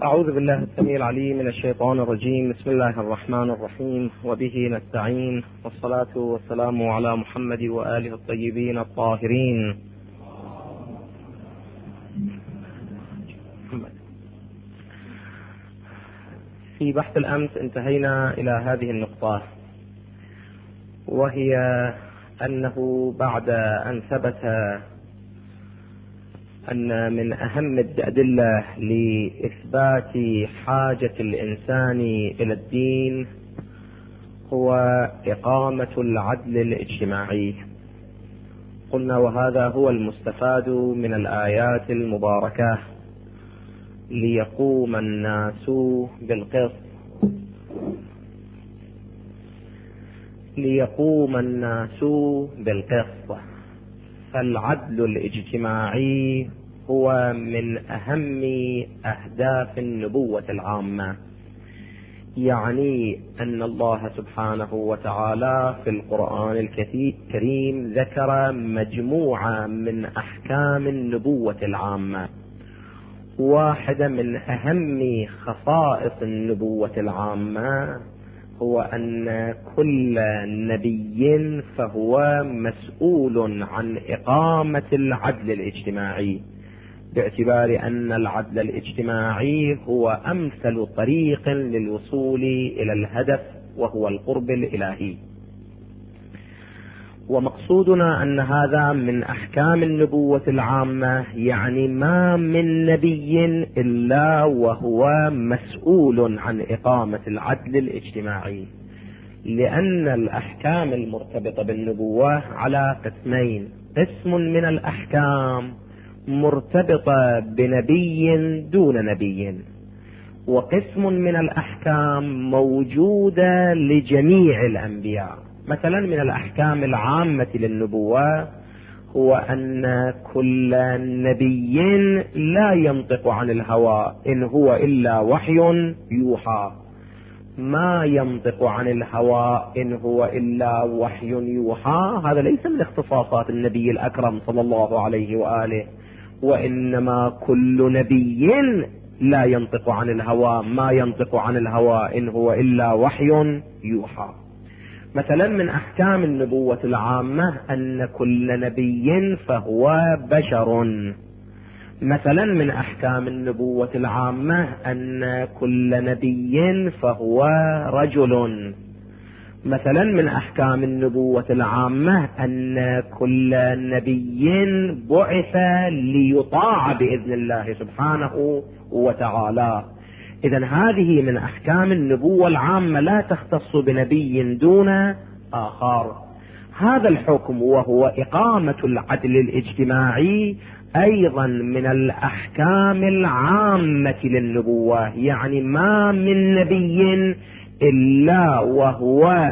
أعوذ بالله السميع العليم من الشيطان الرجيم. بسم الله الرحمن الرحيم، وبه نستعين، والصلاة والسلام على محمد وآله الطيبين الطاهرين. في بحث الأمس انتهينا إلى هذه النقطة، وهي أنه بعد أن ثبت أن من أهم الأدلة لإثبات حاجة الإنسان إلى الدين هو إقامة العدل الاجتماعي، قلنا وهذا هو المستفاد من الآيات المباركة: ليقوم الناس بالقسط، ليقوم الناس بالقسط. فالعدل الاجتماعي هو من أهم أهداف النبوة العامة، يعني أن الله سبحانه وتعالى في القرآن الكريم ذكر مجموعة من أحكام النبوة العامة. واحدة من أهم خصائص النبوة العامة هو أن كل نبي فهو مسؤول عن إقامة العدل الاجتماعي، باعتبار أن العدل الاجتماعي هو أمثل طريق للوصول إلى الهدف وهو القرب الإلهي. ومقصودنا أن هذا من أحكام النبوة العامة، يعني ما من نبي إلا وهو مسؤول عن إقامة العدل الاجتماعي، لأن الأحكام المرتبطة بالنبوة على قسمين: قسم من الأحكام مرتبطة بنبي دون نبي، وقسم من الأحكام موجودة لجميع الأنبياء. مثلا من الأحكام العامة للنبوة هو أن كل نبي لا ينطق عن الهوى، إن هو إلا وحي يوحى. ما ينطق عن الهوى إن هو إلا وحي يوحى هذا ليس من اختصاصات النبي الأكرم صلى الله عليه وآله، وإنما كل نبي لا ينطق عن الهوى، ما ينطق عن الهوى إن هو إلا وحي يوحى. مثلا من أحكام النبوة العامة أن كل نبي فهو بشر. مثلا من أحكام النبوة العامة أن كل نبي فهو رجل. مثلا من أحكام النبوة العامة أن كل نبي بعث ليطاع بإذن الله سبحانه وتعالى. إذن هذه من أحكام النبوة العامة لا تختص بنبي دون آخر. هذا الحكم وهو إقامة العدل الاجتماعي أيضا من الأحكام العامة للنبوة، يعني ما من نبي إلا وهو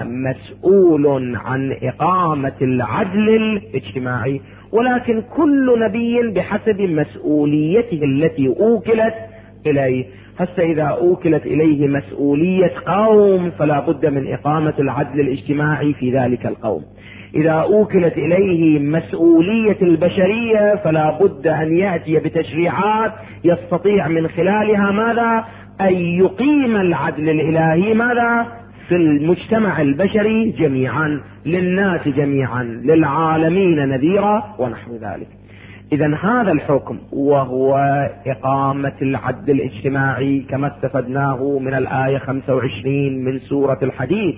مسؤول عن إقامة العدل الاجتماعي، ولكن كل نبي بحسب مسؤوليته التي أوكلت إليه. هسه إذا أوكلت إليه مسؤولية قوم فلا بد من إقامة العدل الاجتماعي في ذلك القوم. إذا أوكلت إليه مسؤولية البشرية فلا بد أن يأتي بتشريعات يستطيع من خلالها ماذا؟ أن يقيم العدل الإلهي ماذا؟ في المجتمع البشري جميعا، للناس جميعا، للعالمين نذيرا ونحو ذلك. إذن هذا الحكم وهو إقامة العدل الاجتماعي كما استفدناه من الآية 25 من سورة الحديد: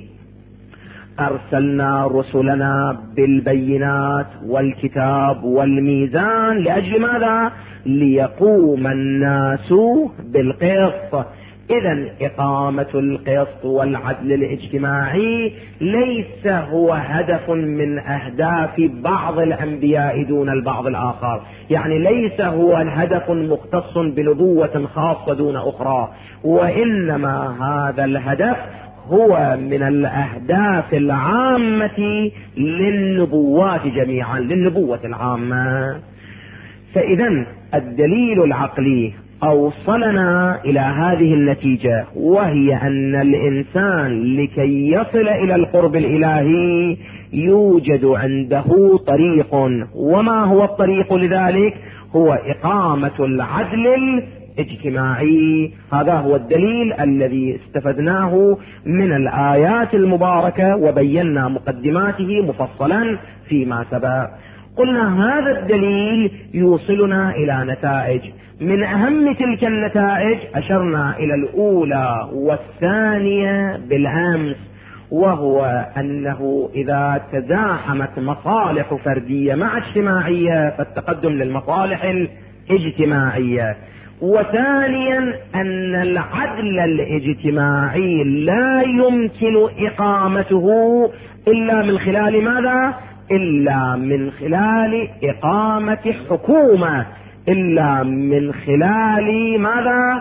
أرسلنا رسلنا بالبينات والكتاب والميزان لأجل ماذا؟ ليقوم الناس بالقسط. إذن إقامة القسط والعدل الاجتماعي ليس هو هدف من أهداف بعض الأنبياء دون البعض الآخر، يعني ليس هو هدف مختص بنبوة خاصة دون أخرى، وإنما هذا الهدف هو من الأهداف العامة للنبوات جميعا، للنبوة العامة. فإذا الدليل العقلي أوصلنا إلى هذه النتيجة، وهي أن الإنسان لكي يصل إلى القرب الإلهي يوجد عنده طريق. وما هو الطريق لذلك؟ هو إقامة العدل اجتماعي. هذا هو الدليل الذي استفدناه من الآيات المباركة، وبينا مقدماته مفصلا فيما سبق. قلنا هذا الدليل يوصلنا إلى نتائج. من أهم تلك النتائج أشرنا إلى الأولى والثانية بالأمس، وهو أنه إذا تزاحمت مصالح فردية مع اجتماعية فالتقدم للمصالح الاجتماعية. وثانيا أن العدل الاجتماعي لا يمكن إقامته إلا من خلال ماذا؟ إلا من خلال إقامة حكومة، إلا من خلال ماذا؟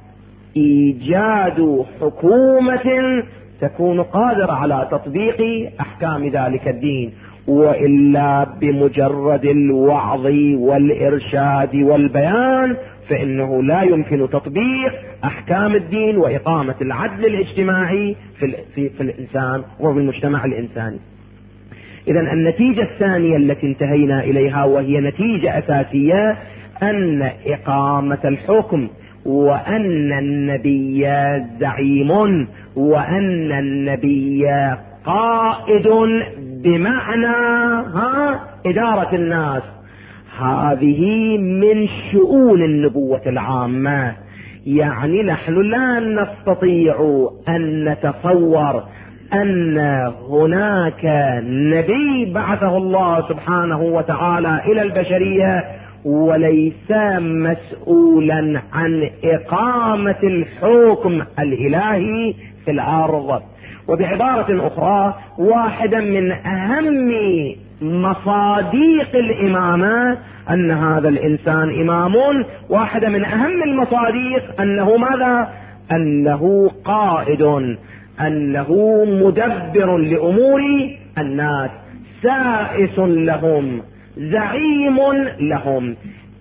إيجاد حكومة تكون قادرة على تطبيق أحكام ذلك الدين، وإلا بمجرد الوعظ والإرشاد والبيان فإنه لا يمكن تطبيق أحكام الدين وإقامة العدل الاجتماعي في الإنسان وفي المجتمع الإنساني. إذن النتيجة الثانية التي انتهينا إليها، وهي نتيجة أساسية، أن إقامة الحكم وأن النبي زعيم وأن النبي قائد بمعنى إدارة الناس، هذه من شؤون النبوة العامة. يعني نحن لا نستطيع أن نتصور أن هناك نبي بعثه الله سبحانه وتعالى إلى البشرية وليس مسؤولا عن إقامة الحكم الإلهي في الأرض. وبعبارة أخرى، واحدا من أهم مصادق الإمامة أن هذا الإنسان إمام، واحدة من أهم المصادق أنه ماذا؟ أنه قائد، أنه مدبر لأمور الناس، سائس لهم، زعيم لهم.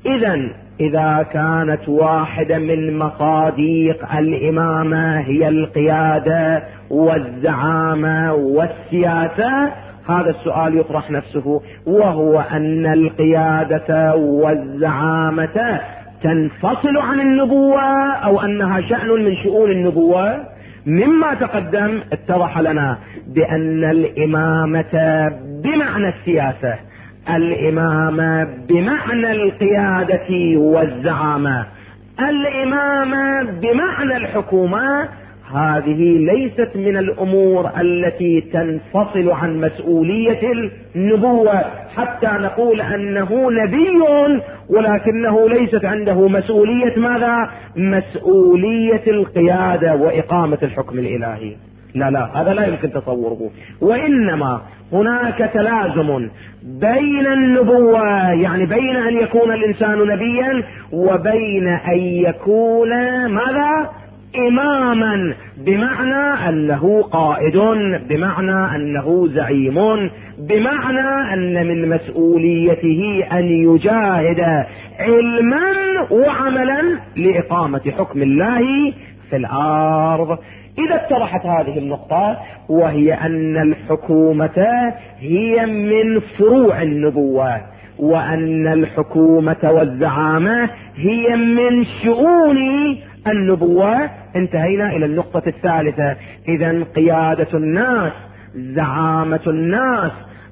إذا كانت واحدة من مصادق الإمامة هي القيادة والزعامة والسياسة، هذا السؤال يطرح نفسه، وهو أن القيادة والزعامة تنفصل عن النبوة أو أنها شأن من شؤون النبوة. مما تقدم اتضح لنا بأن الإمامة بمعنى السياسة، الإمامة بمعنى القيادة والزعامة، الإمامة بمعنى الحكومة، هذه ليست من الأمور التي تنفصل عن مسؤولية النبوة حتى نقول أنه نبي ولكنه ليست عنده مسؤولية ماذا؟ مسؤولية القيادة وإقامة الحكم الإلهي. لا، هذا لا يمكن تصوره. وإنما هناك تلازم بين النبوة، يعني بين أن يكون الإنسان نبيا وبين أن يكون ماذا؟ إماما، بمعنى أنه قائد، بمعنى أنه زعيم، بمعنى أن من مسؤوليته أن يجاهد علما وعملا لإقامة حكم الله في الأرض. إذا اتضحت هذه النقطة، وهي أن الحكومة هي من فروع النبوة، وأن الحكومة والزعامة هي من شؤون النبوة، انتهينا إلى النقطة الثالثة. إذن قيادة الناس، زعامة الناس،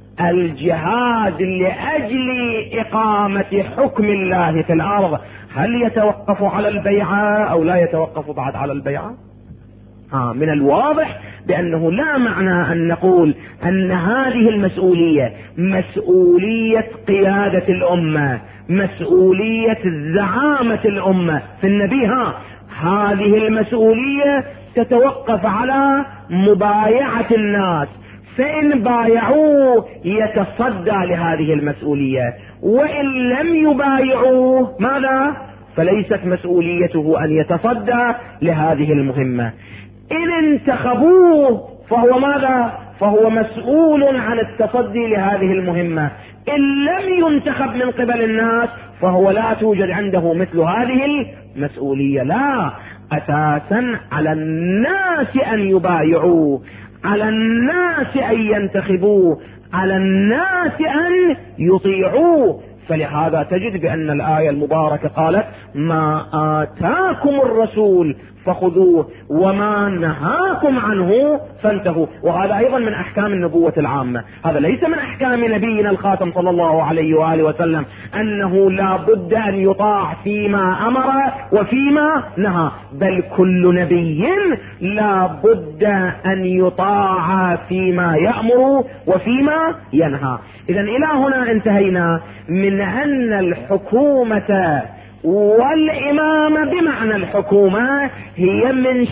الجهاد لأجل إقامة حكم الله في الأرض، هل يتوقف على البيعة أو لا يتوقف بعد على البيعة؟ من الواضح بأنه لا معنى أن نقول أن هذه المسؤولية مسؤولية قيادة الأمة، مسؤولية زعامة الأمة في النبي. هذه المسؤولية تتوقف على مبايعة الناس، فإن بايعوه يتصدى لهذه المسؤولية، وإن لم يبايعوه ماذا؟ فليست مسؤوليته أن يتصدى لهذه المهمة. إن انتخبوه فهو ماذا؟ فهو مسؤول عن التصدي لهذه المهمة. إن لم ينتخب من قبل الناس فهو لا توجد عنده مثل هذه المسؤولية. لا، أساسا على الناس أن يبايعوه، على الناس أن ينتخبوه، على الناس أن يطيعوه. فلهذا تجد بأن الآية المباركة قالت ما آتاكم الرسول فخذوه وما نهاكم عنه فانتهوا. وهذا أيضا من أحكام النبوة العامة، هذا ليس من أحكام نبينا الخاتم صلى الله عليه وآله وسلم أنه لا بد أن يطاع فيما أمر وفيما نهى، بل كل نبي لا بد أن يطاع فيما يأمر وفيما ينهى. إذن إلى هنا انتهينا من أن الحكومة والإمامة بمعنى الحكومة هي من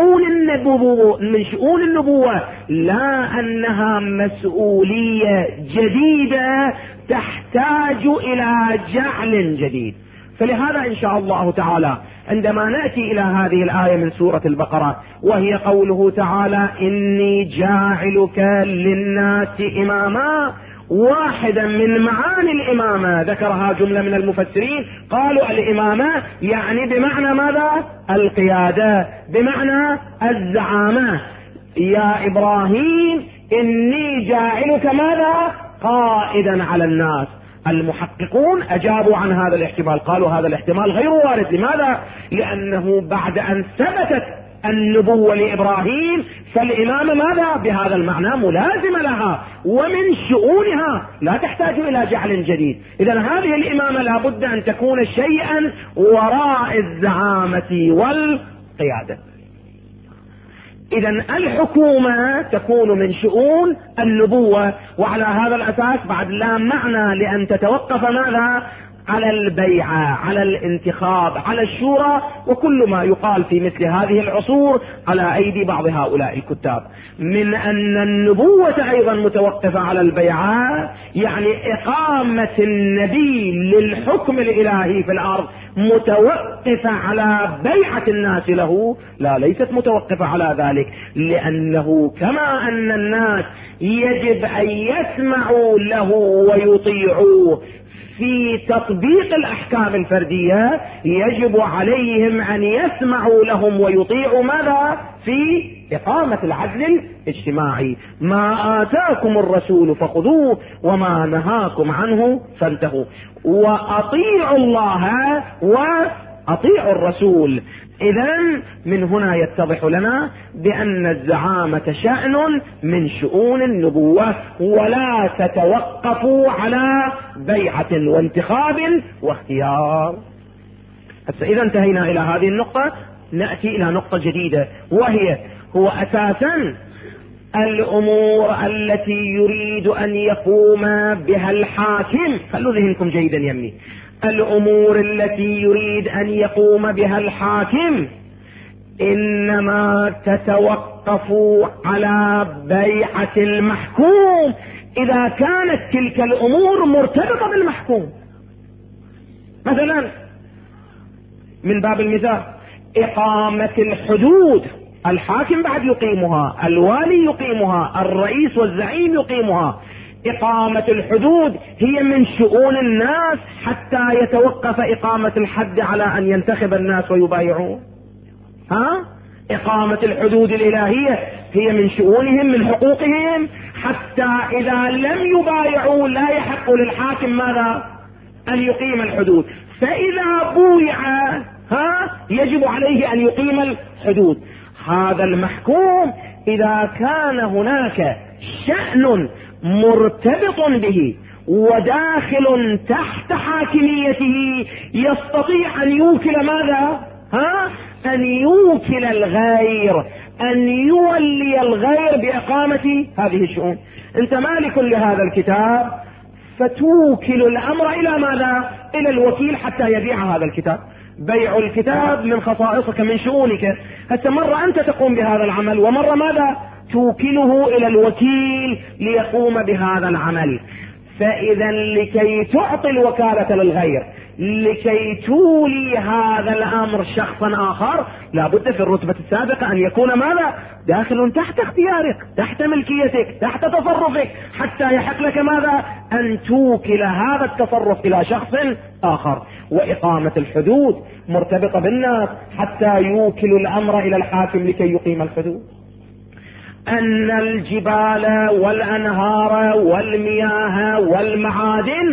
شؤون النبوة، لا أنها مسؤولية جديدة تحتاج إلى جعل جديد. فلهذا إن شاء الله تعالى عندما نأتي إلى هذه الآية من سورة البقرة وهي قوله تعالى إني جاعلك للناس إماما، واحدا من معاني الإمامة ذكرها جملة من المفسرين قالوا الإمامة يعني بمعنى ماذا؟ القيادة، بمعنى الزعامة. يا إبراهيم إني جاعلك ماذا؟ قائدا على الناس. المحققون أجابوا عن هذا الاحتمال، قالوا هذا الاحتمال غير وارد. لماذا؟ لأنه بعد أن ثبتت النبوة لإبراهيم فالإمامة ماذا؟ بهذا المعنى ملازمة لها ومن شؤونها لا تحتاج إلى جعل جديد. إذن هذه الإمامة لا بد أن تكون شيئا وراء الزعامة والقيادة. إذن الحكومة تكون من شؤون النبوة، وعلى هذا الأساس بعد لا معنى لأن تتوقف ماذا؟ على البيعة، على الانتخاب، على الشورى، وكل ما يقال في مثل هذه العصور على أيدي بعض هؤلاء الكتاب من أن النبوة أيضا متوقفة على البيعة، يعني إقامة النبي للحكم الإلهي في الأرض متوقفة على بيعة الناس له، لا، ليست متوقفة على ذلك، لأنه كما أن الناس يجب أن يسمعوا له ويطيعوه في تطبيق الأحكام الفردية، يجب عليهم أن يسمعوا لهم ويطيعوا ماذا؟ في إقامة العدل الاجتماعي. ما آتاكم الرسول فخذوه وما نهاكم عنه فانتهوا، وأطيعوا الله وأطيعوا الرسول. إذن من هنا يتضح لنا بأن الزعامة شأن من شؤون النبوة ولا تتوقف على بيعة وانتخاب واختيار. إذا انتهينا إلى هذه النقطة، نأتي إلى نقطة جديدة وهي هو أساسا الأمور التي يريد أن يقوم بها الحاكم. خلوا ذهنكم جيدا يمي. الأمور التي يريد أن يقوم بها الحاكم إنما تتوقف على بيعة المحكوم إذا كانت تلك الأمور مرتبطة بالمحكوم. مثلا من باب المثال إقامة الحدود، الحاكم بعد يقيمها، الوالي يقيمها، الرئيس والزعيم يقيمها. إقامة الحدود هي من شؤون الناس حتى يتوقف إقامة الحد على أن ينتخب الناس ويبايعون. إقامة الحدود الإلهية هي من شؤونهم، من حقوقهم، حتى إذا لم يبايعوا لا يحق للحاكم ماذا؟ أن يقيم الحدود. فإذا بويع يجب عليه أن يقيم الحدود. هذا المحكوم إذا كان هناك شأن مرتبط به وداخل تحت حاكميته يستطيع أن يوكل ماذا؟ أن يوكل الغير، أن يولي الغير بإقامة هذه الشؤون. أنت مالك لهذا الكتاب فتوكل الأمر إلى ماذا؟ إلى الوكيل حتى يبيع هذا الكتاب. بيع الكتاب من خصائصك، من شؤونك. هسه مرة أنت تقوم بهذا العمل ومرة ماذا؟ توكله إلى الوكيل ليقوم بهذا العمل. فإذا لكي تعطي الوكالة للغير، لكي تولي هذا الأمر شخصا آخر، لابد في الرتبة السابقة أن يكون ماذا؟ داخل تحت اختيارك، تحت ملكيتك، تحت تصرفك، حتى يحق لك ماذا؟ أن توكل هذا التصرف إلى شخص آخر. وإقامة الحدود مرتبطة بالناس حتى يوكل الأمر إلى الحاكم لكي يقيم الحدود. أن الجبال والأنهار والمياه والمعادن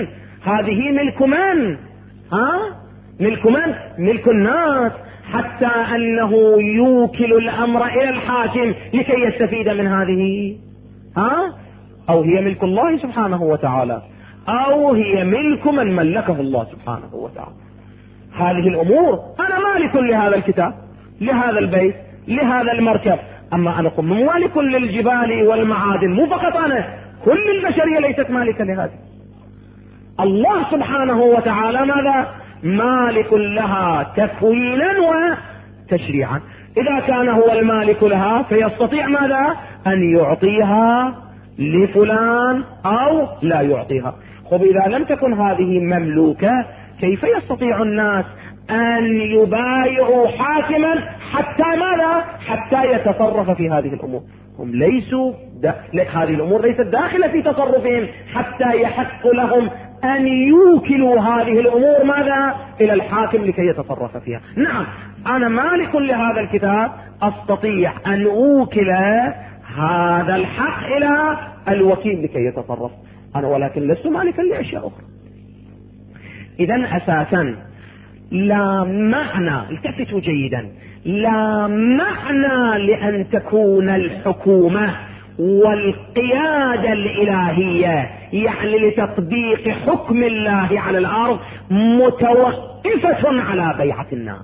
هذه ملك من؟ ملك من؟ ملك الناس، حتى أنه يوكل الأمر إلى الحاكم لكي يستفيد من هذه. أو هي ملك الله سبحانه وتعالى، أو هي ملك من ملكه الله سبحانه وتعالى. هذه الأمور أنا مالك لهذا الكتاب، لهذا البيت، لهذا المركب، أما أنا مالك للجبال والمعادن، مو فقط أنا، كل البشرية ليست مالكة لهذه. الله سبحانه وتعالى ماذا؟ مالك لها تكوينا وتشريعا. إذا كان هو المالك لها فيستطيع ماذا؟ أن يعطيها لفلان أو لا يعطيها. خب إذا لم تكن هذه مملوكة كيف يستطيع الناس أن يبايعوا حاكما حتى ماذا؟ حتى يتصرف في هذه الأمور. هم ليسوا هذه الأمور ليست داخلة في تصرفهم حتى يحق لهم أن يوكلوا هذه الأمور ماذا؟ إلى الحاكم لكي يتصرف فيها. نعم أنا مالك لهذا الكتاب، أستطيع أن أوكل هذا الحق إلى الوكيل لكي يتصرف أنا، ولكن لست مالكا لأشياء أخرى. إذن أساسا لا معنى، التفتوا جيدا، لا معنى لأن تكون الحكومة والقيادة الإلهية يعني لتطبيق حكم الله على الأرض متوقفة على بيعة الناس.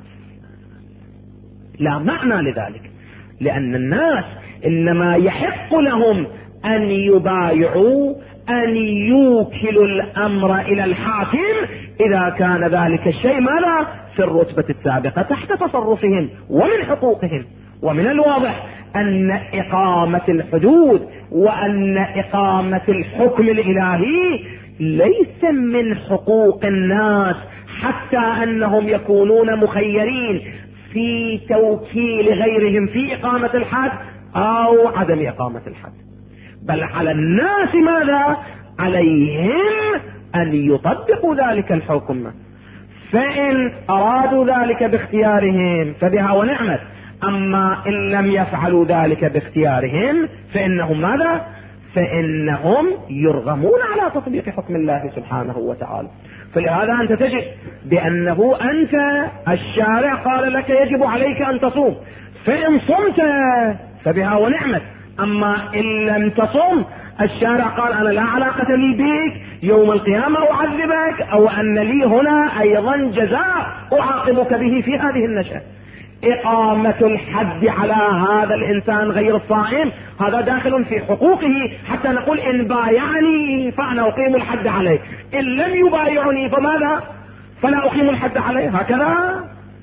لا معنى لذلك، لأن الناس إنما يحق لهم أن يبايعوا، أن يوكلوا الأمر إلى الحاكم إذا كان ذلك الشيء ماذا؟ في الرتبة السابقة تحت تصرفهم ومن حقوقهم. ومن الواضح أن إقامة الحدود وأن إقامة الحكم الإلهي ليس من حقوق الناس، حتى أنهم يكونون مخيرين في توكيل غيرهم في إقامة الحد أو عدم إقامة الحد، بل على الناس ماذا؟ عليهم أن يطبقوا ذلك الحكم. فإن أرادوا ذلك باختيارهم فبها ونعمت، أما إن لم يفعلوا ذلك باختيارهم فإنهم ماذا؟ فإنهم يرغمون على تطبيق حكم الله سبحانه وتعالى. فلهذا أنت تجد بأنه أنت الشارع قال لك يجب عليك أن تصوم، فإن صمت فبها ونعمت، أما إن لم تصم الشارع قال أنا لا علاقة لي بك، يوم القيامة أعذبك، أو أن لي هنا أيضا جزاء أعاقبك به في هذه النشأة. إقامة الحد على هذا الإنسان غير الصائم هذا داخل في حقوقه، حتى نقول إن بايعني فأنا أقيم الحد عليه، إن لم يبايعني فماذا؟ فلا أقيم الحد عليه، هكذا.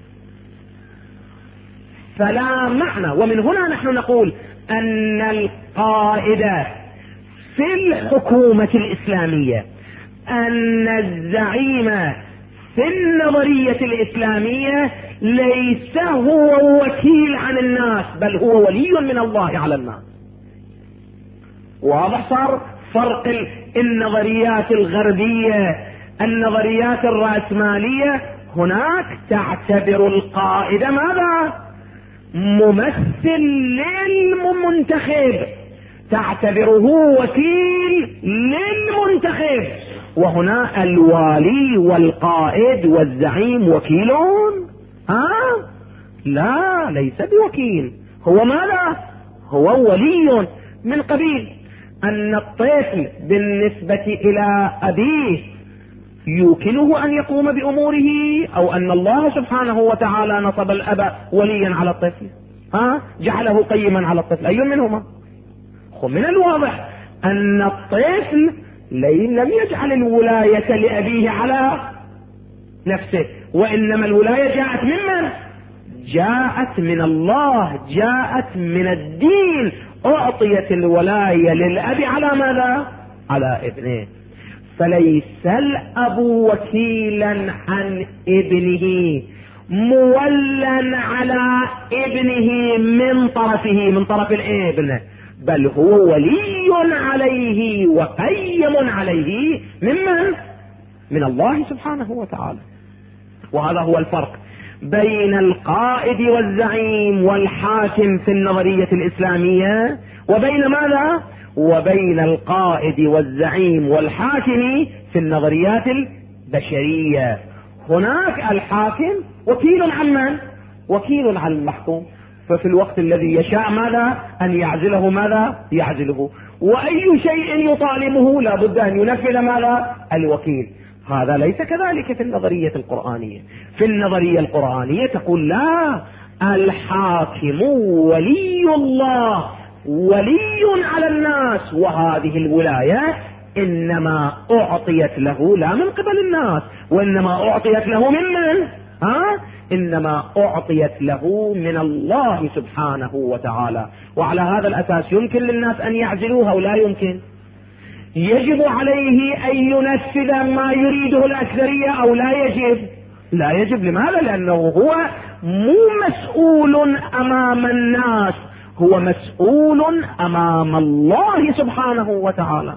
فلا معنى. ومن هنا نحن نقول أن القائد في الحكومة الإسلامية، أن الزعيم في النظرية الإسلامية ليس هو وكيل عن الناس، بل هو ولي من الله على الناس. واضح صار فرق النظريات الغربية، النظريات الرأسمالية هناك تعتبر القائد ماذا؟ ممثل للمنتخب، تعتبره وكيل للمنتخب. وهنا الوالي والقائد والزعيم وكيلون؟ لا، ليس بوكيل، هو ماذا؟ هو ولي، من قبيل أن الطفل بالنسبة إلى أبيه يوكله أن يقوم بأموره، أو أن الله سبحانه وتعالى نصب الأب وليا على الطفل، جعله قيما على الطفل، أي منهما؟ من الواضح أن الطفل لم يجعل الولاية لأبيه على نفسه، وإنما الولاية جاءت ممن؟ جاءت من الله، جاءت من الدين. أعطيت الولاية للأب على ماذا؟ على ابنه. فليس الأب وكيلا عن ابنه مولا على ابنه من طرفه، من طرف الابن، بل هو ولي عليه وقيم عليه ممن؟ من الله سبحانه وتعالى. وهذا هو الفرق بين القائد والزعيم والحاكم في النظرية الإسلامية، وبين ماذا؟ وبين القائد والزعيم والحاكم في النظريات البشرية. هناك الحاكم وكيل عن من؟ وكيل عن المحكوم، ففي الوقت الذي يشاء ماذا؟ أن يعزله، ماذا؟ يعزله. وأي شيء يطالبه لا بد أن ينفذ ماذا؟ الوكيل. هذا ليس كذلك في النظرية القرآنية. في النظرية القرآنية تقول لا، الحاكم ولي الله، ولي على الناس، وهذه الولاية إنما أعطيت له لا من قبل الناس، وإنما أعطيت له ممن؟ إنما أعطيت له من الله سبحانه وتعالى. وعلى هذا الأساس يمكن للناس أن يعزلوها ولا يمكن؟ يجب عليه أن ينفذ ما يريده الأكثرية أو لا يجب؟ لا يجب. لماذا؟ لأنه هو مو مسؤول أمام الناس، هو مسؤول أمام الله سبحانه وتعالى.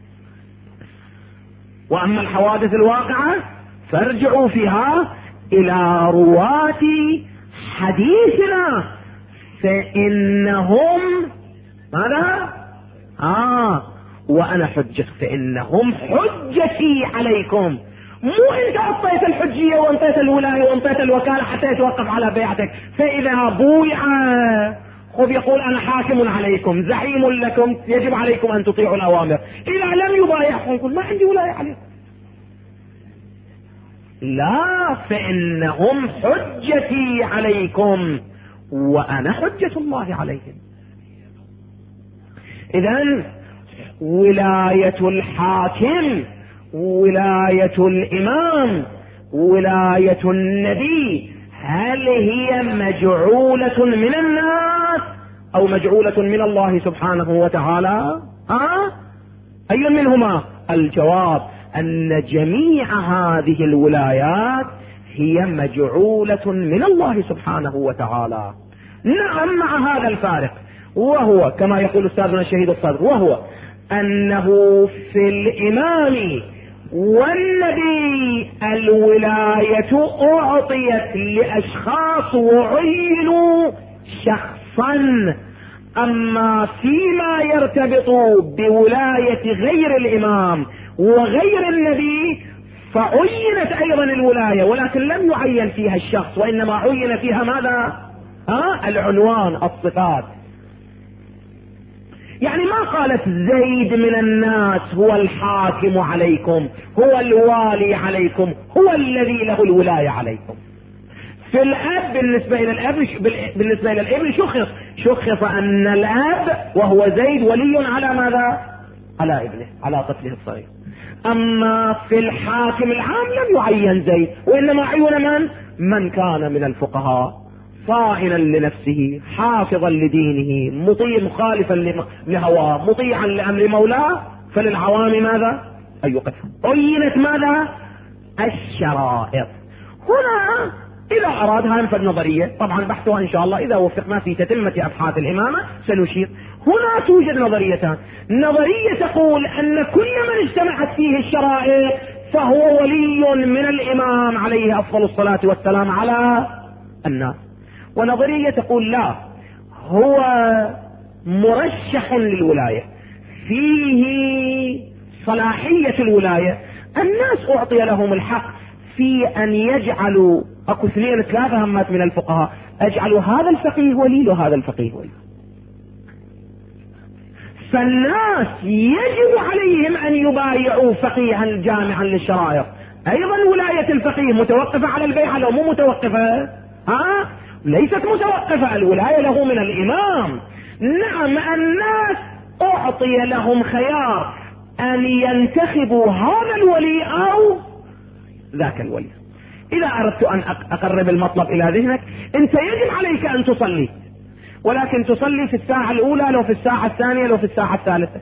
وأما الحوادث الواقعة فارجعوا فيها إلى رواة حديثنا فإنهم ماذا؟ وأنا حجة، فإنهم حجتي عليكم. مو أنت أعطيت الحجية وأنطيت الولاية وأنطيت الوكالة حتى يتوقف على بيعتك، فإذا بويع خذ يقول أنا حاكم عليكم زعيم لكم يجب عليكم أن تطيعوا الأوامر، إذا لم يبايعكم يقول ما عندي ولاية عليكم. لا، فإنهم حجتي عليكم وأنا حجة الله عليهم. إذن ولاية الحاكم، ولاية الإمام، ولاية النبي، هل هي مجعولة من الناس أو مجعولة من الله سبحانه وتعالى؟ أي منهما؟ الجواب أن جميع هذه الولايات هي مجعولة من الله سبحانه وتعالى. نعم، مع هذا الفارق، وهو كما يقول أستاذنا الشهيد الصدر، وهو أنه في الإمام والنبي الولاية أعطيت لأشخاص وعينوا شخصا، أما فيما يرتبط بولاية غير الإمام وغير النبي فعينت أيضا الولاية، ولكن لم يعين فيها الشخص، وإنما عين فيها ماذا؟ العنوان، الصفات. يعني ما قالت زيد من الناس هو الحاكم عليكم، هو الوالي عليكم، هو الذي له الولاية عليكم. في الأب بالنسبة إلى الأب، بالنسبة إلى الابن شخص أن الأب وهو زيد ولي على ماذا؟ على ابنه، على طفله الصغير. أما في الحاكم العام لم يعين زيد، وإنما عين من كان من الفقهاء صائنا لنفسه حافظا لدينه مطيع مخالفا لهواه مطيعا لأمر مولاه، فللعوام ماذا؟ أن يقفهم. عينت ماذا؟ الشرائط. هنا إذا أرادها ينفذ نظرية، طبعا بحثها إن شاء الله إذا وفقنا في تتمة أبحاث الإمامة سنشير. هنا توجد نظريتان، نظرية تقول أن كل من اجتمعت فيه الشرائط فهو ولي من الإمام عليه أفضل الصلاة والسلام على الناس، ونظرية تقول لا، هو مرشح للولاية، فيه صلاحية الولاية، الناس أعطي لهم الحق في أن يجعلوا، أكو 2-3 همات من الفقهاء، أجعلوا هذا الفقيه ولي وهذا الفقيه ولي. فالناس يجب عليهم أن يبايعوا فقيها جامعا للشرائط. أيضا ولاية الفقيه متوقفة على البيعة لو مو متوقفة؟ ليست متوقفة، الولاية له من الإمام. نعم، الناس أعطي لهم خيار أن ينتخبوا هذا الولي أو ذاك الولي. إذا أردت أن أقرب المطلب إلى ذهنك، أنت يجب عليك أن تصلي، ولكن تصلي في الساعة الأولى لو في الساعة الثانية لو في الساعة الثالثة.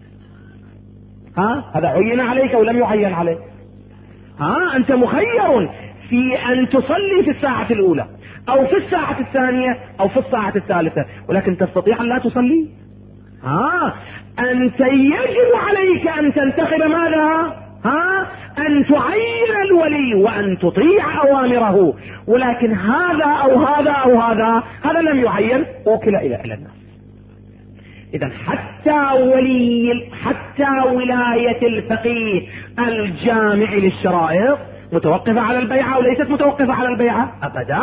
هذا عين عليك ولم يعين عليك. أنت مخير في أن تصلي في الساعة الأولى أو في الساعة الثانية أو في الساعة الثالثة، ولكن تستطيع أن لا تصلي. أنت يجب عليك أن تنتخب ماذا؟ أن تعين الولي وأن تطيع أوامره، ولكن هذا أو هذا أو هذا لم يعين، وكل إلى الناس. إذا حتى ولاية الفقيه الجامع للشرائط متوقفة على البيعة وليست متوقفة على البيعة أبدا،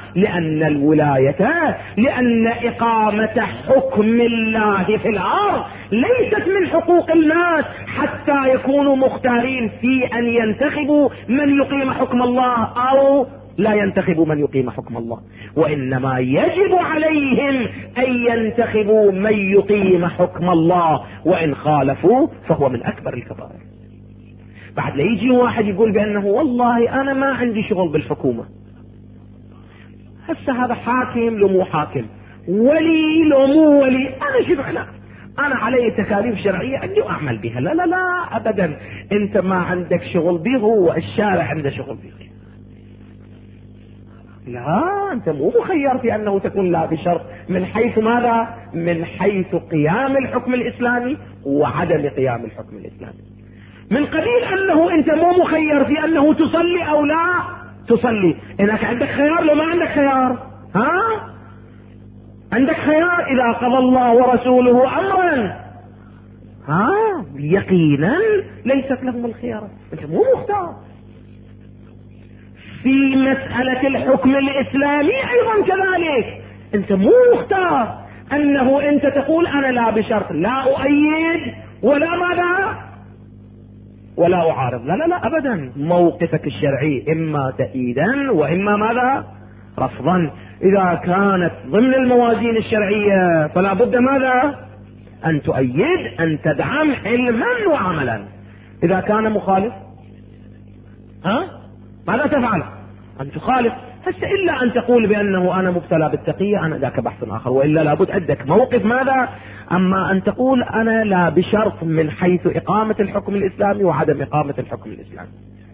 لأن إقامة حكم الله في الأرض ليست من حقوق الناس حتى يكونوا مختارين في أن ينتخبوا من يقيم حكم الله أو لا ينتخبوا من يقيم حكم الله، وإنما يجب عليهم أن ينتخبوا من يقيم حكم الله، وإن خالفوا فهو من أكبر الكبائر. بعد لا يجي واحد يقول بأنه والله أنا ما عندي شغل بالحكومة، هسه هذا حاكم لو مو حاكم، ولي لو مو ولي، أنا شو أنا علي تكاليف شرعية عندي وأعمل بها. لا لا لا أبدا، أنت ما عندك شغل به والشارع عنده شغل به. لا، أنت مو مخير في أنه تكون لا بشرط، من حيث ماذا؟ من حيث قيام الحكم الإسلامي وعدم قيام الحكم الإسلامي. من قبيل أنه أنت مو مخير في أنه تصلي أو لا تصلي، إنك عندك خيار لو ما عندك خيار. عندك خيار إذا قضى الله ورسوله أمرا يقينا ليست لهم الخيار، أنت مو مختار. في مسألة الحكم الإسلامي أيضا كذلك، أنت مو مختار أنه أنت تقول أنا لا بشرط لا أؤيد ولا ماذا ولا أعارض. لا لا لا أبدا، موقفك الشرعي إما تأييدا وإما ماذا رفضا. إذا كانت ضمن الموازين الشرعية فلا بد ماذا أن تؤيد، أن تدعم علما وعملا. إذا كان مخالف ماذا تفعل؟ أن تخالف. هسه إلا أن تقول بأنه أنا مبتلى بالتقية، أنا ذاك بحث آخر، وإلا لابد عندك موقف ماذا. أما أن تقول أنا لا بشرط من حيث إقامة الحكم الإسلامي وعدم إقامة الحكم الإسلامي،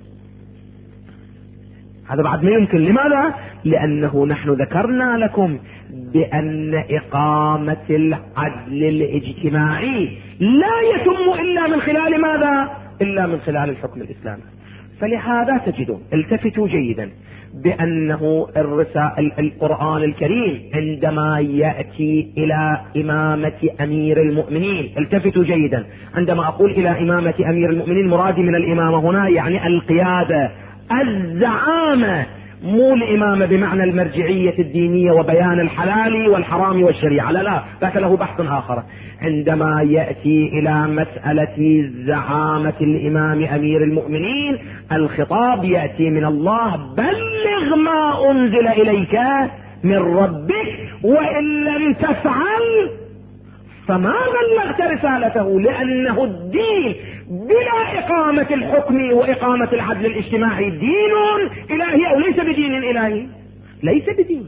هذا بعد ما يمكن. لماذا؟ لأنه نحن ذكرنا لكم بأن إقامة العدل الاجتماعي لا يتم إلا من خلال ماذا؟ إلا من خلال الحكم الإسلامي. فلهذا تجدون، التفتوا جيدا، بأنه القرآن الكريم عندما يأتي إلى إمامة أمير المؤمنين، التفتوا جيدا، عندما أقول إلى إمامة أمير المؤمنين مرادي من الإمامة هنا يعني القيادة، الزعامة، مو الإمامة بمعنى المرجعية الدينية وبيان الحلال والحرام والشريعة، لا لا، ذاك له بحث آخر. عندما يأتي إلى مسألة زعامة الإمام أمير المؤمنين، الخطاب يأتي من الله: بلغ ما أنزل إليك من ربك وإن لم تفعل فما بلغت رسالته. لأنه الدين بلا إقامة الحكم وإقامة العدل الاجتماعي دين إلهي أو ليس بدين إلهي، ليس بدين.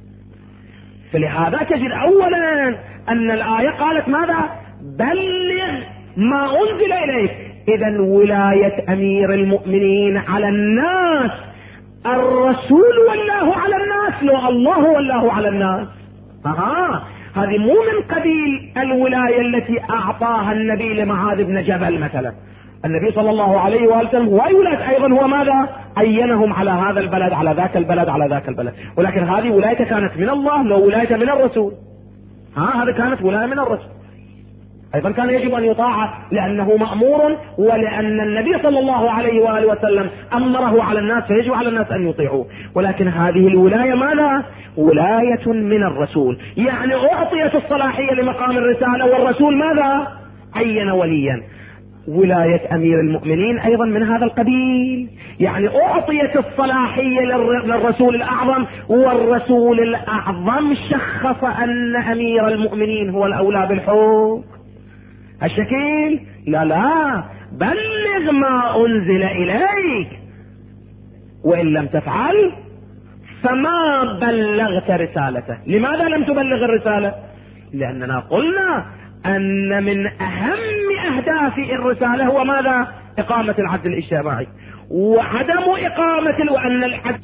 فلهذا تجد أولا أن الآية قالت ماذا؟ بلغ ما أنزل إليك. إذن ولاية أمير المؤمنين على الناس، الرسول والله على الناس، لو الله والله على الناس. هذه مو من قبيل الولاية التي أعطاها النبي لمعاذ بن جبل مثلا. النبي صلى الله عليه وسلم هو ولاية أيضا، هو ماذا؟ عينهم على هذا البلد، على ذاك البلد، على ذاك البلد. ولكن هذه ولاية كانت من الله، لو ولاية من الرسول. هذا كانت ولاية من الرسول، أيضا كان يجب أن يطاع لأنه مأمور، ولأن النبي صلى الله عليه وآله وسلم أمره على الناس فيجب على الناس أن يطيعوه. ولكن هذه الولاية ماذا؟ ولاية من الرسول، يعني أعطيت الصلاحية لمقام الرسالة، والرسول ماذا؟ عين وليا. ولاية أمير المؤمنين أيضا من هذا القبيل، يعني أعطيت الصلاحية للرسول الأعظم، والرسول الأعظم شخص أن أمير المؤمنين هو الأولى بالحكم. الشكيل لا لا، بلغ ما أنزل إليك وإن لم تفعل فما بلغت رسالته. لماذا لم تبلغ الرسالة؟ لأننا قلنا أن من أهم أهداف الرسالة هو ماذا؟ إقامة العدل الاجتماعي، وعدم إقامة وأن العدل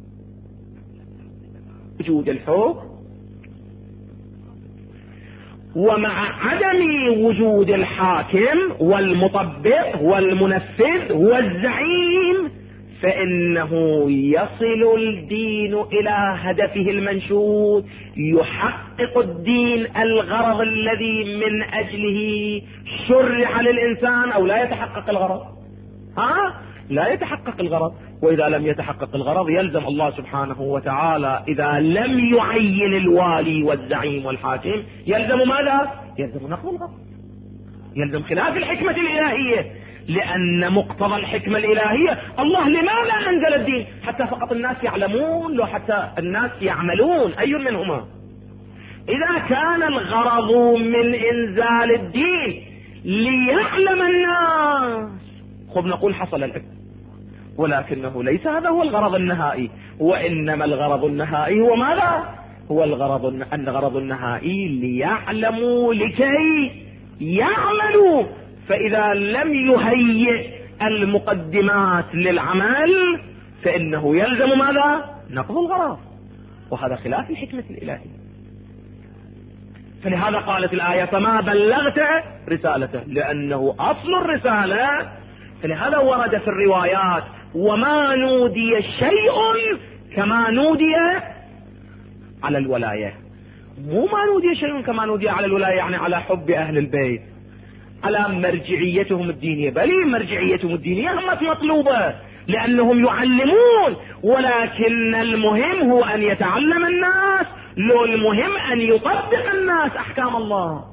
وجود الحكم ومع عدم وجود الحاكم والمطبق والمنفذ والزعيم فإنه يصل الدين إلى هدفه المنشود، يحقق الدين الغرض الذي من أجله شرع للإنسان، أو لا يتحقق الغرض. لا يتحقق الغرض. وإذا لم يتحقق الغرض يلزم الله سبحانه وتعالى إذا لم يعين الوالي والزعيم والحاكم يلزم ماذا؟ يلزم نقض الغرض، يلزم خلاف الحكمة الإلهية، لأن مقتضى الحكمة الإلهية الله لماذا أنزل الدين؟ حتى فقط الناس يعلمون، لو حتى الناس يعملون، أي منهما؟ إذا كان الغرض من إنزال الدين ليعلم الناس خب نقول حصل العلم، ولكنه ليس هذا هو الغرض النهائي، وإنما الغرض النهائي هو ماذا؟ هو الغرض النهائي ليعلموا لكي يعملوا. فإذا لم يهيئ المقدمات للعمل فإنه يلزم ماذا؟ نقض الغرض، وهذا خلاف الحكمة الإلهية. فلهذا قالت الآية فما بلغت رسالته، لأنه أصل الرسالة. فلهذا ورد في الروايات وما نودي شيء كما نودي على الولاية. مو ما نودي شيء كما نودي على الولاية يعني على حب أهل البيت، على مرجعيتهم الدينية، بل مرجعيتهم الدينية هم مطلوبة لأنهم يعلمون، ولكن المهم هو أن يتعلم الناس، لو المهم أن يطبق الناس أحكام الله.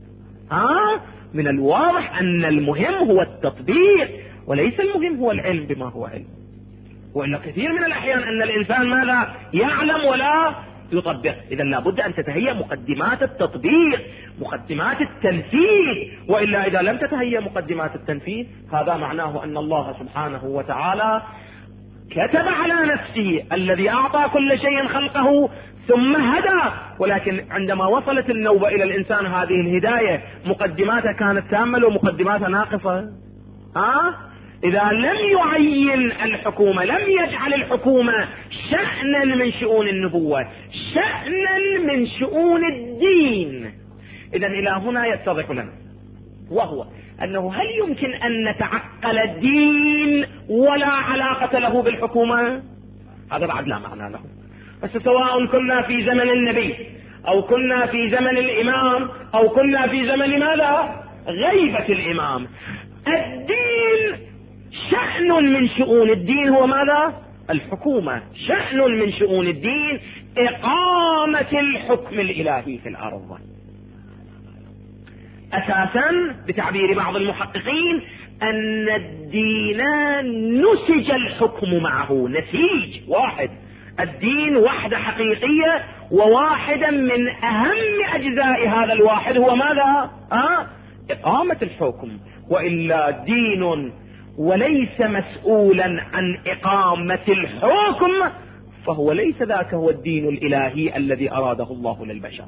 من الواضح أن المهم هو التطبيق وليس المهم هو العلم بما هو علم. وإلا كثير من الأحيان أن الإنسان ماذا؟ يعلم ولا يطبق. إذا لابد أن تتهيأ مقدمات التطبيق، مقدمات التنفيذ، وإلا إذا لم تتهيأ مقدمات التنفيذ هذا معناه أن الله سبحانه وتعالى كتب على نفسه الذي أعطى كل شيء خلقه ثم هدى، ولكن عندما وصلت النوبة إلى الإنسان هذه الهداية مقدماتها كانت تامة ومقدماتها ناقصة. إذا لم يعين الحكومة، لم يجعل الحكومة شأنا من شؤون النبوة، شأنا من شؤون الدين، إذا إلى هنا يتضح لنا، وهو أنه هل يمكن أن نتعقل الدين ولا علاقة له بالحكومة؟ هذا بعد لا معنى له. بس سواء كنا في زمن النبي أو كنا في زمن الإمام أو كنا في زمن ماذا؟ غيبة الإمام، الدين شأن من شؤون الدين هو ماذا؟ الحكومة. شأن من شؤون الدين إقامة الحكم الإلهي في الأرض. أساسا بتعبير بعض المحققين أن الدين نسج الحكم معه، نسيج واحد، الدين وحدة حقيقية، وواحدا من أهم أجزاء هذا الواحد هو ماذا؟ إقامة الحكم. وإلا دين وليس مسؤولا عن إقامة الحكم فهو ليس ذاك هو الدين الإلهي الذي أراده الله للبشر.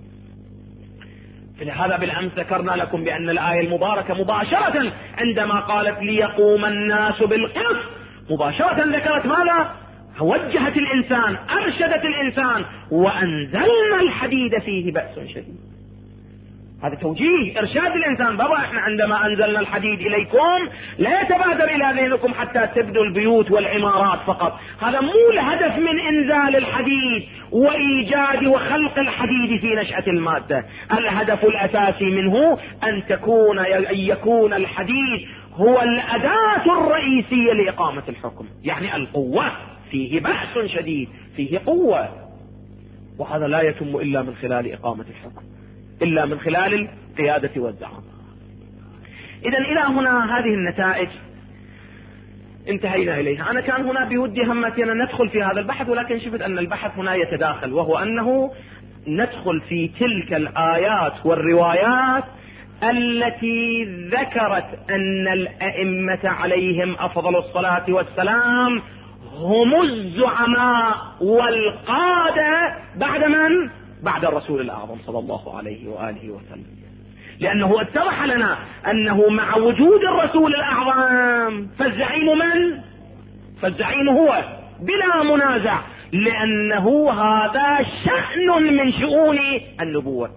فلهذا بالأمس ذكرنا لكم بأن الآية المباركة مباشرة عندما قالت ليقوم الناس بالقسط مباشرة ذكرت ماذا؟ وجهت الإنسان، أرشدت الإنسان، وأنزلنا الحديد فيه بأس شديد. هذا توجيه إرشاد الإنسان. بابا احنا عندما أنزلنا الحديد إليكم لا يتبادر إلى ذهنكم حتى تبنوا البيوت والعمارات فقط، هذا مو الهدف من إنزال الحديد وإيجاد وخلق الحديد في نشأة المادة. الهدف الأساسي منه أن يكون الحديد هو الأداة الرئيسية لإقامة الحكم، يعني القوة، فيه بأس شديد، فيه قوة، وهذا لا يتم إلا من خلال إقامة الحكم، إلا من خلال القيادة والزعامة. إذن إلى هنا هذه النتائج انتهينا إليها. أنا كان هنا بودي همتي أن ندخل في هذا البحث، ولكن شفت أن البحث هنا يتداخل، وهو أنه ندخل في تلك الآيات والروايات التي ذكرت أن الأئمة عليهم أفضل الصلاة والسلام هم الزعماء والقادة بعد من؟ بعد الرسول الأعظم صلى الله عليه وآله وسلم، لأنه اتضح لنا أنه مع وجود الرسول الأعظم فالزعيم من؟ فالزعيم هو بلا منازع، لأنه هذا شأن من شؤون النبوة.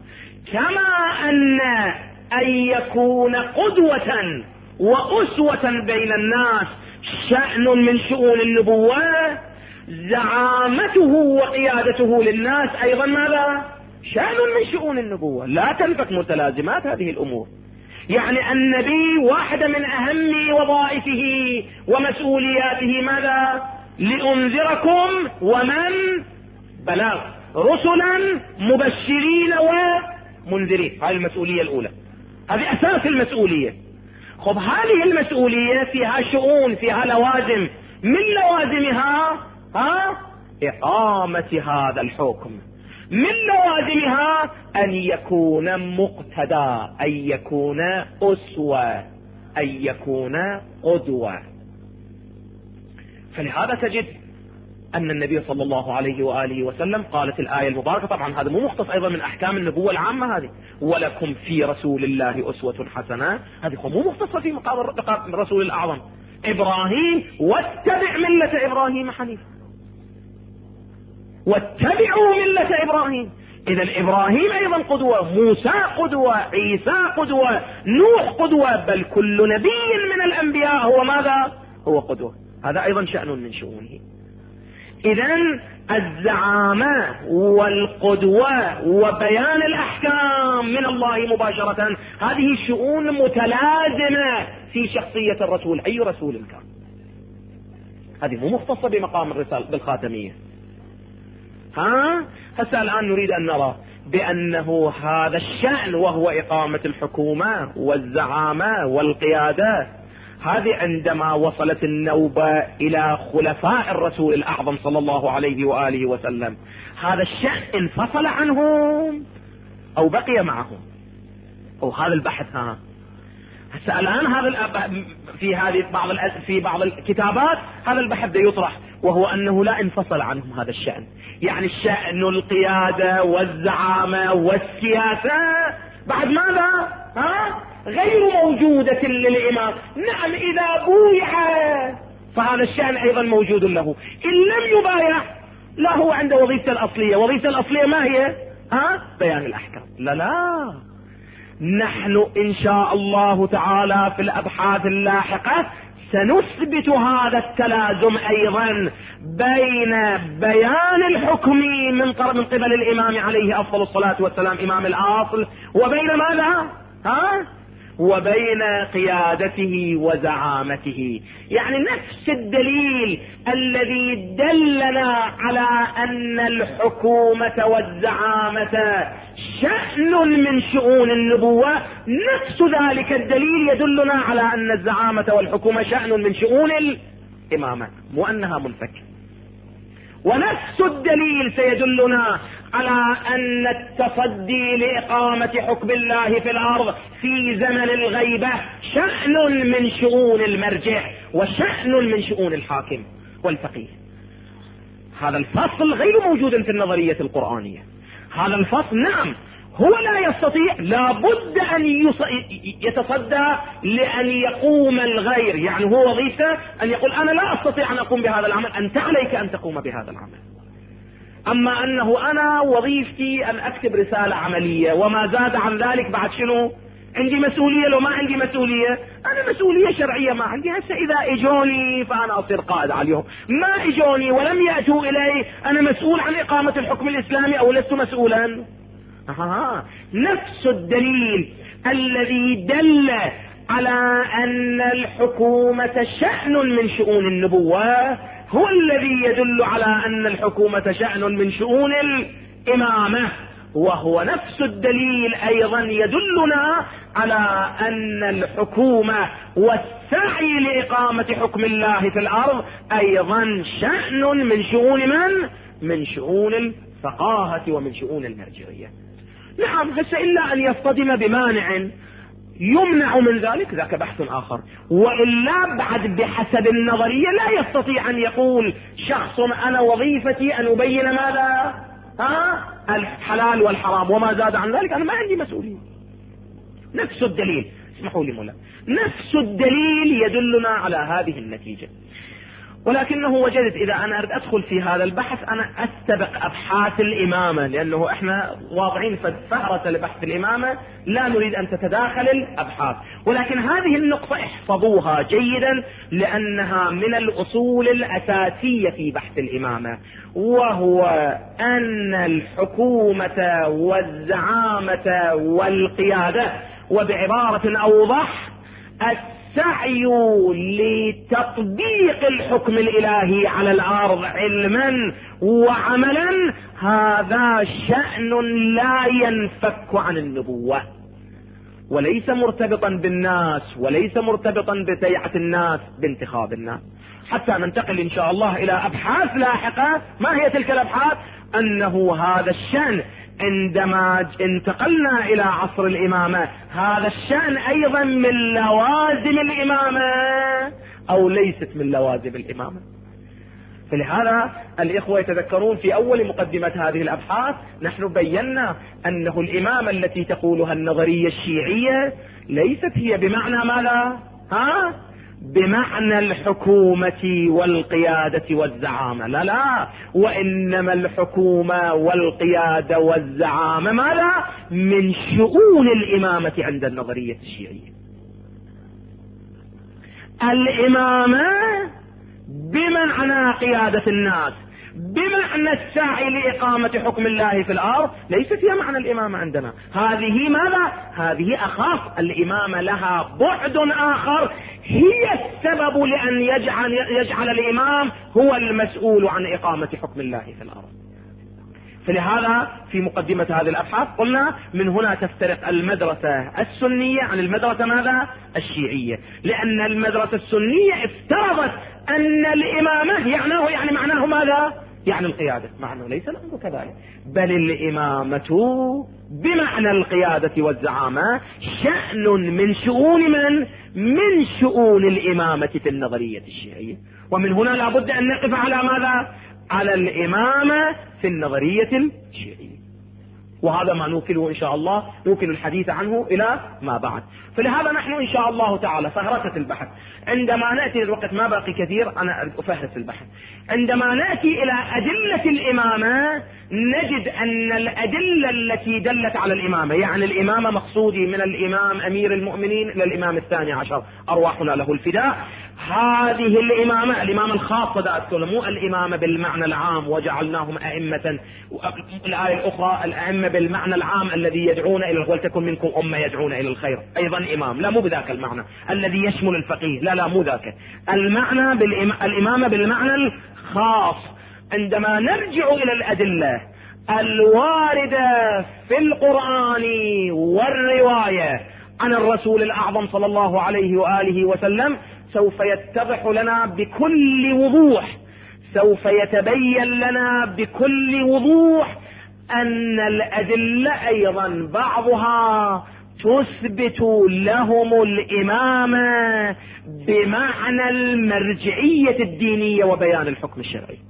كما أن يكون قدوة وأسوة بين الناس شأن من شؤون النبوة، زعامته وقيادته للناس أيضا ماذا؟ شأن من شؤون النبوة. لا تنفك متلازمات هذه الأمور. يعني النبي واحدة من أهم وظائفه ومسؤولياته ماذا؟ لأنذركم ومن بلغ رسلا مبشرين ومنذرين. هذه المسؤولية الأولى، هذه أساس المسؤولية. خب هذه المسؤولية فيها شؤون، فيها لوازم. من لوازمها إقامة هذا الحكم. من لوازمها أن يكون مقتدى، أن يكون أسوة، أن يكون قدوة. فلهذا تجد أن النبي صلى الله عليه وآله وسلم قالت الآية المباركة، طبعا هذا مو مختص أيضا من أحكام النبوة العامة هذه، ولكم في رسول الله أسوة حسنة، هذه مو مختصة في مقام الرسول الأعظم إبراهيم، واتبع ملة إبراهيم حنيفا، واتبعوا ملة إبراهيم. إذا إبراهيم أيضا قدوة، موسى قدوة، عيسى قدوة، نوح قدوة، بل كل نبي من الأنبياء هو ماذا؟ هو قدوة. هذا أيضا شأن من شؤونه. إذن الزعامة والقدوة وبيان الأحكام من الله مباشرة، هذه شؤون متلازمة في شخصية الرسول، أي رسول كان. هذه مو مختصة بمقام الرسالة بالخاتمية. هسه الآن نريد أن نرى بأنه هذا الشأن، وهو إقامة الحكومة والزعامة والقيادة، هذه عندما وصلت النوبة إلى خلفاء الرسول الأعظم صلى الله عليه وآله وسلم، هذا الشأن انفصل عنهم أو بقي معهم، أو هذا البحث. هسه الآن هذا في بعض الكتابات هذا البحث يطرح، وهو أنه لا انفصل عنهم هذا الشأن. يعني الشأن القيادة والزعامة والسياسة بعد ماذا؟ غير موجودة للإمام. نعم إذا بويع فهذا الشأن أيضا موجود له، إن لم يبايع لا هو عنده وظيفة الأصلية. وظيفة الأصلية ما هي؟ بيان الأحكام. لا نحن إن شاء الله تعالى في الأبحاث اللاحقة سنثبت هذا التلازم أيضا بين بيان الحكم من قبل الإمام عليه أفضل الصلاة والسلام إمام الأصل، وبين ماذا؟ وبين قيادته وزعامته. يعني نفس الدليل الذي دلنا على أن الحكومة والزعامة شأن من شؤون النبوة، نفس ذلك الدليل يدلنا على أن الزعامة والحكومة شأن من شؤون الإمامة، مو أنها منفكة. ونفس الدليل سيدلنا على أن التصدي لإقامة حكم الله في الأرض في زمن الغيبة شأن من شؤون المرجع وشأن من شؤون الحاكم والفقيه. هذا الفصل غير موجود في النظرية القرآنية. هذا الفصل نعم هو لا يستطيع، لابد أن يتصدى لأن يقوم الغير. يعني هو وظيفته أن يقول أنا لا أستطيع أن أقوم بهذا العمل، أنت عليك أن تقوم بهذا العمل. أما أنه أنا وظيفتي أن أكتب رسالة عملية، وما زاد عن ذلك بعد شنو؟ عندي مسؤولية. لو ما عندي مسؤولية، أنا مسؤولية شرعية ما عندي. هسه إذا إجوني فأنا أصير قائد عليهم، ما إجوني ولم يأتوا إلي أنا مسؤول عن إقامة الحكم الإسلامي أو لست مسؤولا؟ نفس الدليل الذي دل على أن الحكومة شأن من شؤون النبوة هو الذي يدل على أن الحكومة شأن من شؤون الإمامة، وهو نفس الدليل أيضا يدلنا على أن الحكومة والسعي لإقامة حكم الله في الأرض أيضا شأن من شؤون من شؤون الفقاهة ومن شؤون المرجعية. نعم هسه إلا أن يصطدم بمانع يمنع من ذلك ذاك بحث آخر، وإلا بعد بحسب النظرية لا يستطيع أن يقول شخص أنا وظيفتي أن أبين ماذا؟ الحلال والحرام، وما زاد عن ذلك أنا ما عندي مسؤولية. نفس الدليل، اسمحوا لي مولا، نفس الدليل يدلنا على هذه النتيجة. ولكنه وجدت إذا أنا أريد أدخل في هذا البحث أنا أستبق أبحاث الإمامة، لأنه إحنا واضعين فهرة لبحث الإمامة لا نريد أن تتداخل الأبحاث. ولكن هذه النقطة احفظوها جيدا لأنها من الأصول الأساسية في بحث الإمامة، وهو أن الحكومة والزعامة والقيادة، وبعبارة أوضح السعي لتطبيق الحكم الإلهي على الأرض علما وعملا، هذا شأن لا ينفك عن النبوة، وليس مرتبطا بالناس، وليس مرتبطا ببيعة الناس بانتخاب الناس. حتى ننتقل إن شاء الله إلى أبحاث لاحقة. ما هي تلك الأبحاث؟ أنه هذا الشأن عندما انتقلنا إلى عصر الإمامة، هذا الشأن أيضا من لوازم الإمامة أو ليست من لوازم الإمامة. فلهذا الإخوة يتذكرون في أول مقدمة هذه الأبحاث نحن بينا أنه الإمامة التي تقولها النظرية الشيعية ليست هي بمعنى ماذا؟ بمعنى الحكومة والقيادة والزعامة، لا، وإنما الحكومة والقيادة والزعامة ماذا؟ من شؤون الإمامة عند النظرية الشيعية. الإمامة بمعنى قيادة الناس، بمعنى السعي لإقامة حكم الله في الأرض، ليست هي معنى الإمامة عندنا. هذه ماذا؟ هذه أخاف. الإمامة لها بعد آخر، هي السبب لأن يجعل الإمام هو المسؤول عن إقامة حكم الله في الأرض. فلهذا في مقدمة هذه الأبحاث قلنا من هنا تفترق المدرسة السنية عن المدرسة ماذا؟ الشيعية، لأن المدرسة السنية افترضت أن الإمامة يعني معناه ماذا؟ يعني القيادة، معناه ليس الأمر كذلك، بل الإمامة بمعنى القيادة والزعامة شأن من شؤون من شؤون الإمامة في النظرية الشيعية. ومن هنا لابد أن نقف على ماذا؟ على الإمامة في النظرية الشيعية، وهذا ما نوكله إن شاء الله، نوكل الحديث عنه إلى ما بعد. فلهذا نحن إن شاء الله تعالى فهرسة البحث عندما نأتي، الوقت ما باقي كثير أنا أفهرس البحث، عندما نأتي إلى أدلة الإمامة نجد أن الأدلة التي دلت على الإمامة، يعني الإمامة مقصودي من الإمام أمير المؤمنين إلى الإمام الثاني عشر أرواحنا له الفداء، هذه الإمامة الخاصة دا أذكر، مو الإمامة بالمعنى العام وجعلناهم أئمة. الآية الأخرى الأئمة بالمعنى العام الذي يدعون إلى ولتكن منكم أمة يدعون إلى الخير، أيضا إمام، لا مو بذاك المعنى الذي يشمل الفقيه، لا مو ذاك المعنى. الإمامة بالمعنى الخاص. عندما نرجع إلى الأدلة الواردة في القرآن والرواية عن الرسول الأعظم صلى الله عليه وآله وسلم، سوف يتضح لنا بكل وضوح، سوف يتبين لنا بكل وضوح أن الأدلة أيضا بعضها تثبت لهم الإمامة بمعنى المرجعية الدينية وبيان الحكم الشرعي،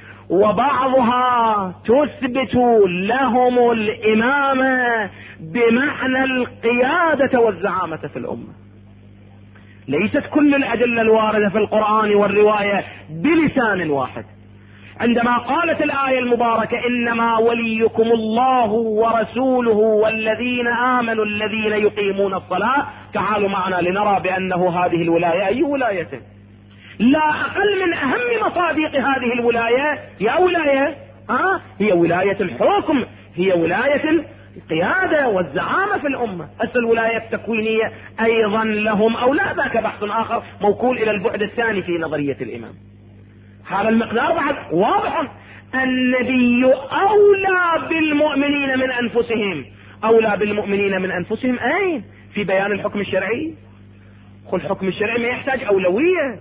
وبعضها تثبت لهم الإمامة بمعنى القيادة والزعامة في الأمة. ليست كل الأدلة الواردة في القرآن والرواية بلسان واحد. عندما قالت الآية المباركة إنما وليكم الله ورسوله والذين آمنوا الذين يقيمون الصلاة، تعالوا معنا لنرى بأنه هذه الولاية أي ولاية؟ لا أقل من أهم مصادق هذه الولاية يا ولاية هي ولاية الحكم، هي ولاية القيادة والزعامة في الأمة. هسه الولاية التكوينية أيضا لهم أو لا، ذاك بحث آخر موكول إلى البعد الثاني في نظرية الإمام. هذا المقدار بعد واضح. النبي أولى بالمؤمنين من أنفسهم، أولى بالمؤمنين من أنفسهم أين؟ في بيان الحكم الشرعي. الحكم الشرعي ما يحتاج أولوية.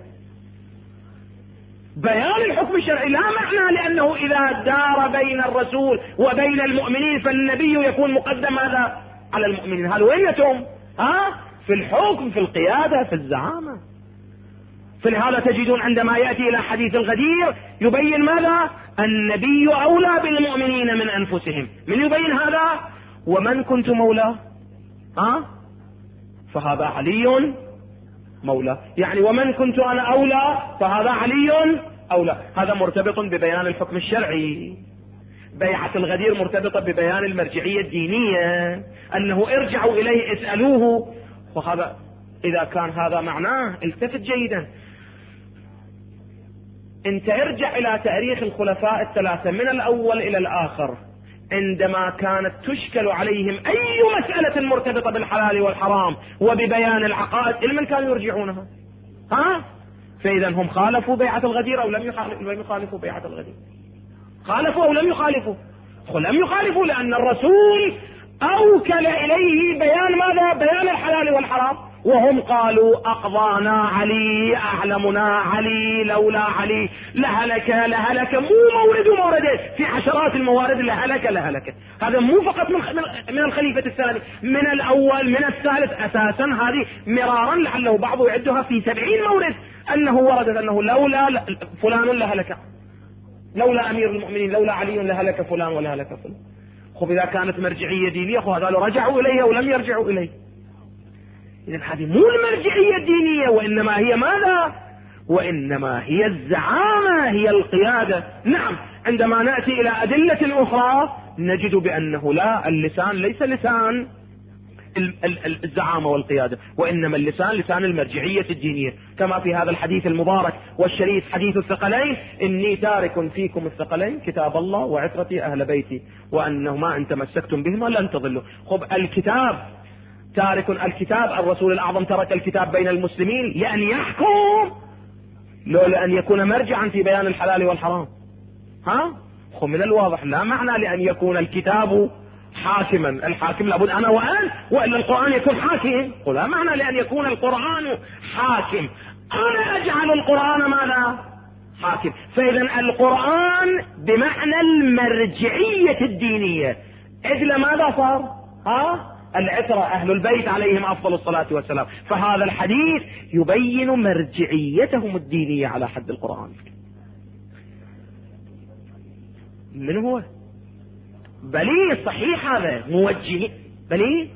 بيان الحكم الشرعي لا معنى لأنه إذا دار بين الرسول وبين المؤمنين فالنبي يكون مقدم هذا على المؤمنين. هل وينتم في الحكم، في القيادة، في الزعامة. فلهذا تجدون عندما يأتي إلى حديث الغدير يبين ماذا؟ النبي أولى بالمؤمنين من أنفسهم. من يبين هذا؟ ومن كنت مولاه فهذا علي مولى، يعني ومن كنت أنا أولى فهذا علي أو لا. هذا مرتبط ببيان الحكم الشرعي. بيعة الغدير مرتبطة ببيان المرجعية الدينية، أنه ارجعوا إليه اسألوه. وهذا إذا كان هذا معناه التفت جيدا، انت ارجع إلى تاريخ الخلفاء الثلاثة من الأول إلى الآخر، عندما كانت تشكل عليهم أي مسألة مرتبطة بالحلال والحرام وببيان العقائد إلى من كانوا يرجعونها؟ فإذا هم خالفوا بيعة الغدير أو لم يخالفوا بيعة الغدير؟ خالفوا أو لم يخالفوا؟ لم يخالفوا، لأن الرسول أوكل إليه بيان ماذا؟ بيان الحلال والحرام. وهم قالوا أقضانا علي، أعلمنا علي، لولا علي لهلك. مو مورده في عشرات الموارد لهلك. هذا مو فقط من الخليفة الثاني، من الأول، من الثالث. أساسا هذه مرارا لعله بعض يعدها في 70 مورد أنه وردت أنه لولا فلان لهلك، لولا أمير المؤمنين، لولا علي لهلك فلان ولهلك فلان. إذا كانت مرجعية دينية هذول رجعوا إليها ولم يرجعوا إليه. إذن هذه مو المرجعية الدينية، وإنما هي ماذا؟ وإنما هي الزعامة، هي القيادة. نعم، عندما نأتي إلى أدلة أخرى نجد بأنه لا، اللسان ليس لسان الزعامة والقيادة، وإنما اللسان لسان المرجعية الدينية، كما في هذا الحديث المبارك والشريف حديث الثقلين: إني تارك فيكم الثقلين كتاب الله وعترتي أهل بيتي وأنه ما إن تمسكتم بهما لن تضلوا. الكتاب تارك الكتاب، الرسول الأعظم ترك الكتاب بين المسلمين لأن يحكم، لو لأن يكون مرجعا في بيان الحلال والحرام. من الواضح لا معنى لأن يكون الكتاب حاكما، الحاكم لابد أنا وأنت، وإلا القرآن يكون حاكم. لا معنى لأن يكون القرآن حاكم، أنا أجعل القرآن ماذا؟ حاكم. فإذا القرآن بمعنى المرجعية الدينية، إذ ماذا صار؟ العترة أهل البيت عليهم أفضل الصلاة والسلام. فهذا الحديث يبين مرجعيتهم الدينية على حد القرآن. من هو؟ بلي صحيح هذا موجه، بلي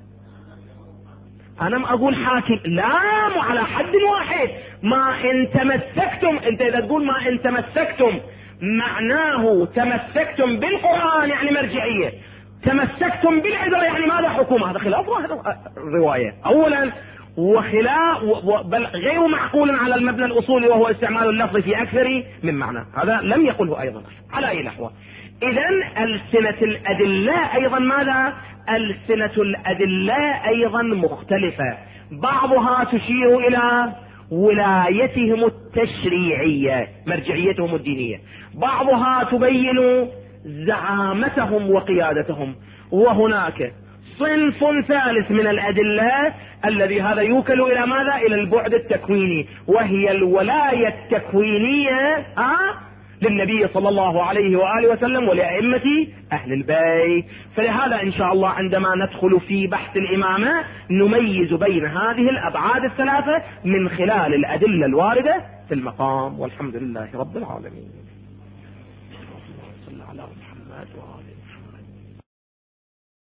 أنا ما أقول حاكم، لا، مو على حد واحد. ما إن تمسكتم، أنت إذا تقول ما إن تمسكتم معناه تمسكتم بالقرآن يعني مرجعية، تمسكتم بالعذر يعني ماذا؟ حكومة. هذا خلاف الرواية أولا، وخلاف بل غير معقول على المبنى الأصولي وهو استعمال اللفظ في أكثر من معنى. هذا لم يقله أيضا على أي نحو. إذن ألسنة الأدلة أيضا ماذا؟ ألسنة الأدلة أيضا مختلفة، بعضها تشير إلى ولايتهم التشريعية مرجعيتهم الدينية، بعضها تبين زعامتهم وقيادتهم. وهناك صنف ثالث من الأدلة الذي هذا يوكل إلى ماذا؟ إلى البعد التكويني، وهي الولاية التكوينية للنبي صلى الله عليه وآله وسلم ولأئمة أهل البيت. فلهذا إن شاء الله عندما ندخل في بحث الإمامة نميز بين هذه الأبعاد الثلاثة من خلال الأدلة الواردة في المقام. والحمد لله رب العالمين. صلى على محمد وآله.